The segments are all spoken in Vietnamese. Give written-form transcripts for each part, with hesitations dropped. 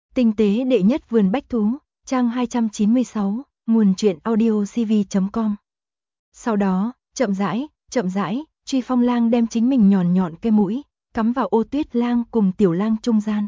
Tinh tế đệ nhất vườn bách thú, trang 296, nguồn truyện audiocv.com. Sau đó, chậm rãi, Truy Phong Lang đem chính mình nhọn cái mũi, cắm vào Ô Tuyết Lang cùng Tiểu Lang trung gian.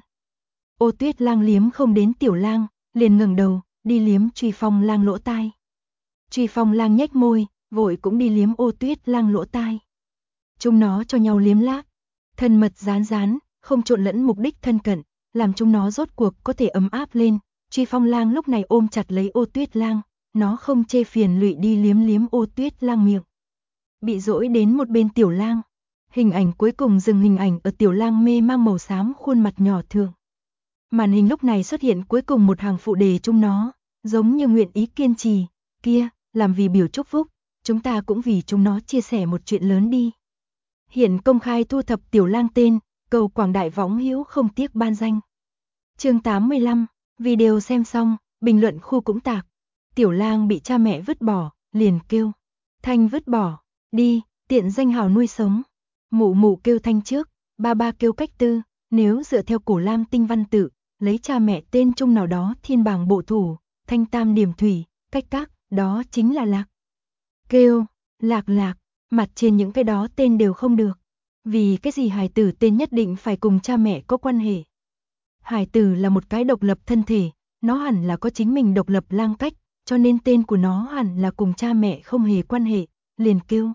Ô Tuyết Lang liếm không đến Tiểu Lang, liền ngẩng đầu, đi liếm Truy Phong Lang lỗ tai. Truy Phong Lang nhếch môi, vội cũng đi liếm Ô Tuyết Lang lỗ tai. Chúng nó cho nhau liếm láp, thân mật dán, không trộn lẫn mục đích thân cận, làm chúng nó rốt cuộc có thể ấm áp lên. Truy Phong Lang lúc này ôm chặt lấy Ô Tuyết Lang, nó không chê phiền lụy đi liếm Ô Tuyết Lang miệng. Bị dỗi đến một bên Tiểu Lang, hình ảnh cuối cùng dừng hình ảnh ở Tiểu Lang mê mang màu xám khuôn mặt nhỏ thượng. Màn hình lúc này xuất hiện cuối cùng một hàng phụ đề chúng nó, giống như nguyện ý kiên trì, kia, làm vì biểu chúc phúc, chúng ta cũng vì chúng nó chia sẻ một chuyện lớn đi. Hiện công khai thu thập Tiểu Lang tên, cầu quảng đại võng hữu không tiếc ban danh. Chương 85, video xem xong, bình luận khu cũng tạc. Tiểu Lang bị cha mẹ vứt bỏ, liền kêu. Thanh vứt bỏ, đi, tiện danh hào nuôi sống. Mụ kêu Thanh trước, ba kêu Cách Tư, nếu dựa theo Cổ Lam tinh văn tự, lấy cha mẹ tên chung nào đó thiên bảng bộ thủ, Thanh Tam điểm thủy, Cách Các, đó chính là Lạc. Kêu, Lạc, mặt trên những cái đó tên đều không được. Vì cái gì hài tử tên nhất định phải cùng cha mẹ có quan hệ? Hài tử là một cái độc lập thân thể, nó hẳn là có chính mình độc lập lang cách, cho nên tên của nó hẳn là cùng cha mẹ không hề quan hệ, liền kêu.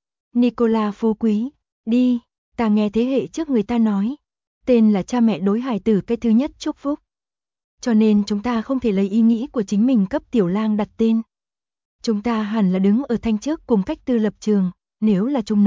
Nicola Phú Quý, đi, ta nghe thế hệ trước người ta nói, tên là cha mẹ đối hài tử cái thứ nhất chúc phúc. Cho nên chúng ta không thể lấy ý nghĩ của chính mình cấp Tiểu Lang đặt tên. Chúng ta hẳn là đứng ở Thanh trước cùng Cách Tư lập trường, nếu là chúng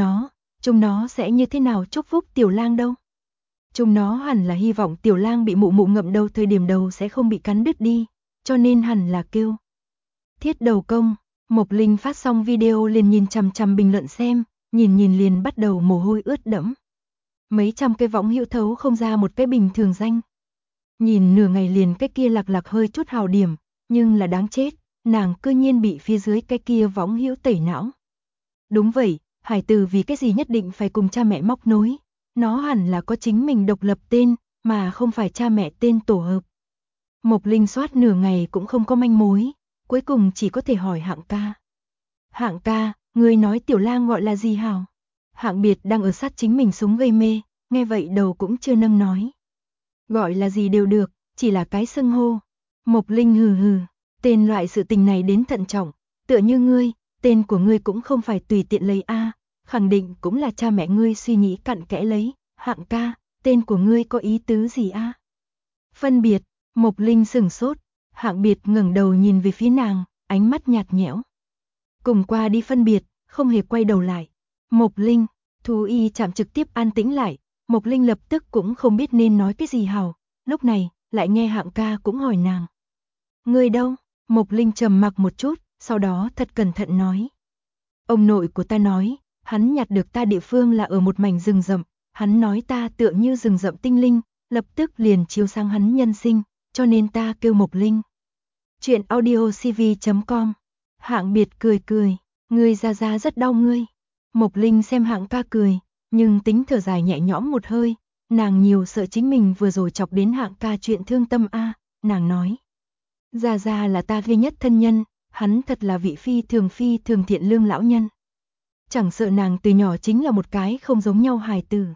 nó sẽ như thế nào chúc phúc Tiểu Lang đâu? Chúng nó hẳn là hy vọng Tiểu Lang bị mụ ngậm đầu thời điểm đầu sẽ không bị cắn đứt đi, cho nên hẳn là kêu. Thiết đầu công, Mộc Linh phát xong video liền nhìn chằm bình luận xem, nhìn liền bắt đầu mồ hôi ướt đẫm. Mấy trăm cái võng hữu thấu không ra một cái bình thường danh. Nhìn nửa ngày liền cái kia Lạc hơi chút hào điểm, nhưng là đáng chết, nàng cư nhiên bị phía dưới cái kia võng hữu tẩy não. Đúng vậy, hải tử vì cái gì nhất định phải cùng cha mẹ móc nối, nó hẳn là có chính mình độc lập tên, mà không phải cha mẹ tên tổ hợp. Mộc Linh soát nửa ngày cũng không có manh mối, cuối cùng chỉ có thể hỏi Hạng ca. Hạng ca, ngươi nói Tiểu Lang gọi là gì hảo? Hạng Biệt đang ở sát chính mình súng gây mê, nghe vậy đầu cũng chưa nâng nói. Gọi là gì đều được, chỉ là cái xưng hô. Mộc Linh hừ, tên loại sự tình này đến thận trọng, tựa như ngươi, tên của ngươi cũng không phải tùy tiện lấy a, khẳng định cũng là cha mẹ ngươi suy nghĩ cặn kẽ lấy. Hạng ca, tên của ngươi có ý tứ gì a? Phân biệt, Mộc Linh sửng sốt, Hạng Biệt ngẩng đầu nhìn về phía nàng, ánh mắt nhạt nhẽo. Cùng qua đi phân biệt, không hề quay đầu lại. Mộc Linh, thú y chạm trực tiếp an tĩnh lại, Mộc Linh lập tức cũng không biết nên nói cái gì hảo, lúc này, lại nghe Hạng ca cũng hỏi nàng. Ngươi đâu? Mộc Linh trầm mặc một chút, sau đó thật cẩn thận nói. Ông nội của ta nói, hắn nhặt được ta địa phương là ở một mảnh rừng rậm, hắn nói ta tựa như rừng rậm tinh linh, lập tức liền chiếu sang hắn nhân sinh, cho nên ta kêu Mộc Linh. Chuyện audiocv.com. Hạng Biệt cười, ngươi ra rất đau ngươi. Mộc Linh xem Hạng ca cười, nhưng tính thở dài nhẹ nhõm một hơi, nàng nhiều sợ chính mình vừa rồi chọc đến Hạng ca chuyện thương tâm a, nàng nói. Ra là ta duy nhất thân nhân, hắn thật là vị phi thường thiện lương lão nhân. Chẳng sợ nàng từ nhỏ chính là một cái không giống nhau hài tử.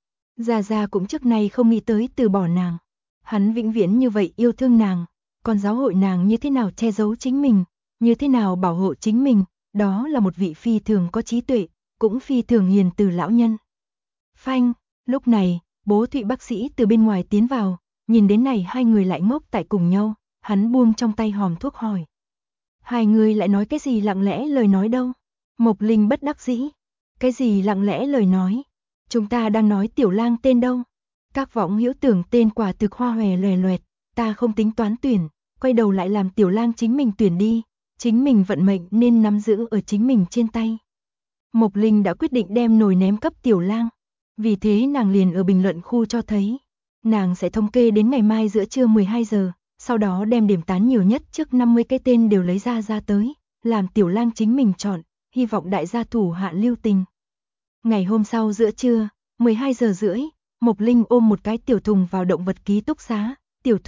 Ra cũng trước nay không nghĩ tới từ bỏ nàng. Hắn vĩnh viễn như vậy yêu thương nàng, còn giáo hội nàng như thế nào che giấu chính mình, như thế nào bảo hộ chính mình, đó là một vị phi thường có trí tuệ, cũng phi thường hiền từ lão nhân. Phanh, lúc này, bố Thụy bác sĩ từ bên ngoài tiến vào, nhìn đến này hai người lại ngốc tại cùng nhau, hắn buông trong tay hòm thuốc hỏi. Hai người lại nói cái gì lặng lẽ lời nói đâu? Mộc Linh bất đắc dĩ. Cái gì lặng lẽ lời nói? Chúng ta đang nói Tiểu Lang tên đâu? Các võng hữu tưởng tên quả thực hoa hòe loẹt, ta không tính toán tuyển, quay đầu lại làm Tiểu Lang chính mình tuyển đi, chính mình vận mệnh nên nắm giữ ở chính mình trên tay. Mộc Linh đã quyết định đem nồi ném cấp Tiểu Lang, vì thế nàng liền ở bình luận khu cho thấy, nàng sẽ thống kê đến ngày mai giữa trưa 12 giờ, sau đó đem điểm tán nhiều nhất trước 50 cái tên đều lấy ra tới, làm Tiểu Lang chính mình chọn, hy vọng đại gia thủ hạ lưu tình. Ngày hôm sau giữa trưa, 12 giờ rưỡi, Mộc Linh ôm một cái tiểu thùng vào động vật ký túc xá, tiểu thùng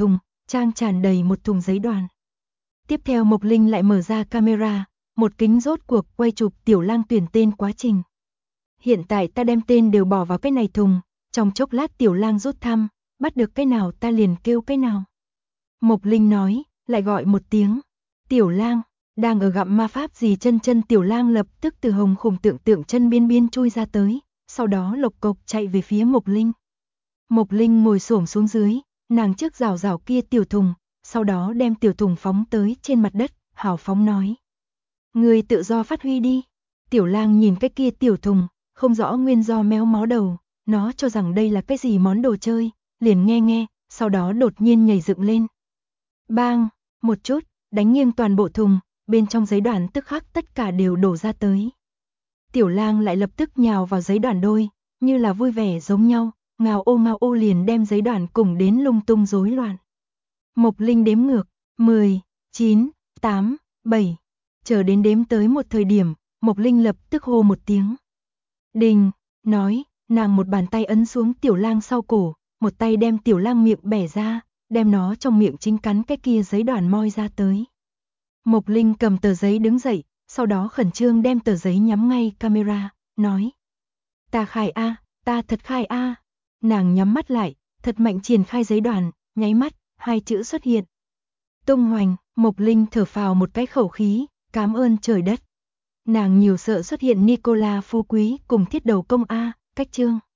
trang tràn đầy một thùng giấy đoàn. Tiếp theo Mộc Linh lại mở ra camera, một kính rốt cuộc quay chụp Tiểu Lang tuyển tên quá trình. Hiện tại ta đem tên đều bỏ vào cái này thùng, trong chốc lát Tiểu Lang rút thăm, bắt được cái nào ta liền kêu cái nào. Mộc Linh nói, lại gọi một tiếng. Tiểu Lang, đang ở gặm ma pháp gì chân Tiểu Lang lập tức từ hồng khủng tượng chân biên chui ra tới, sau đó lộc cộc chạy về phía Mộc Linh. Mộc Linh ngồi xổm xuống dưới, nàng trước rào kia tiểu thùng, sau đó đem tiểu thùng phóng tới trên mặt đất, hào phóng nói. Người tự do phát huy đi. Tiểu Lang nhìn cái kia tiểu thùng, không rõ nguyên do méo mó đầu, nó cho rằng đây là cái gì món đồ chơi, liền nghe, sau đó đột nhiên nhảy dựng lên. Bang, một chút, đánh nghiêng toàn bộ thùng, bên trong giấy đoàn tức khắc tất cả đều đổ ra tới. Tiểu Lang lại lập tức nhào vào giấy đoàn đôi, như là vui vẻ giống nhau, ngao ô liền đem giấy đoàn cùng đến lung tung rối loạn. Mộc Linh đếm ngược, 10, 9, 8, 7, chờ đến đếm tới một thời điểm, Mộc Linh lập tức hô một tiếng. Đình, nói, nàng một bàn tay ấn xuống Tiểu Lang sau cổ, một tay đem Tiểu Lang miệng bẻ ra, đem nó trong miệng chính cắn cái kia giấy đoàn moi ra tới. Mộc Linh cầm tờ giấy đứng dậy, sau đó khẩn trương đem tờ giấy nhắm ngay camera, nói. Ta khai a, ta thật khai a. Nàng nhắm mắt lại, thật mạnh triển khai giấy đoàn, nháy mắt, hai chữ xuất hiện. Tung hoành, Mộc Linh thở phào một cái khẩu khí, cảm ơn trời đất. Nàng nhiều sợ xuất hiện Nicola phú quý cùng thiết đầu công a, cách chương.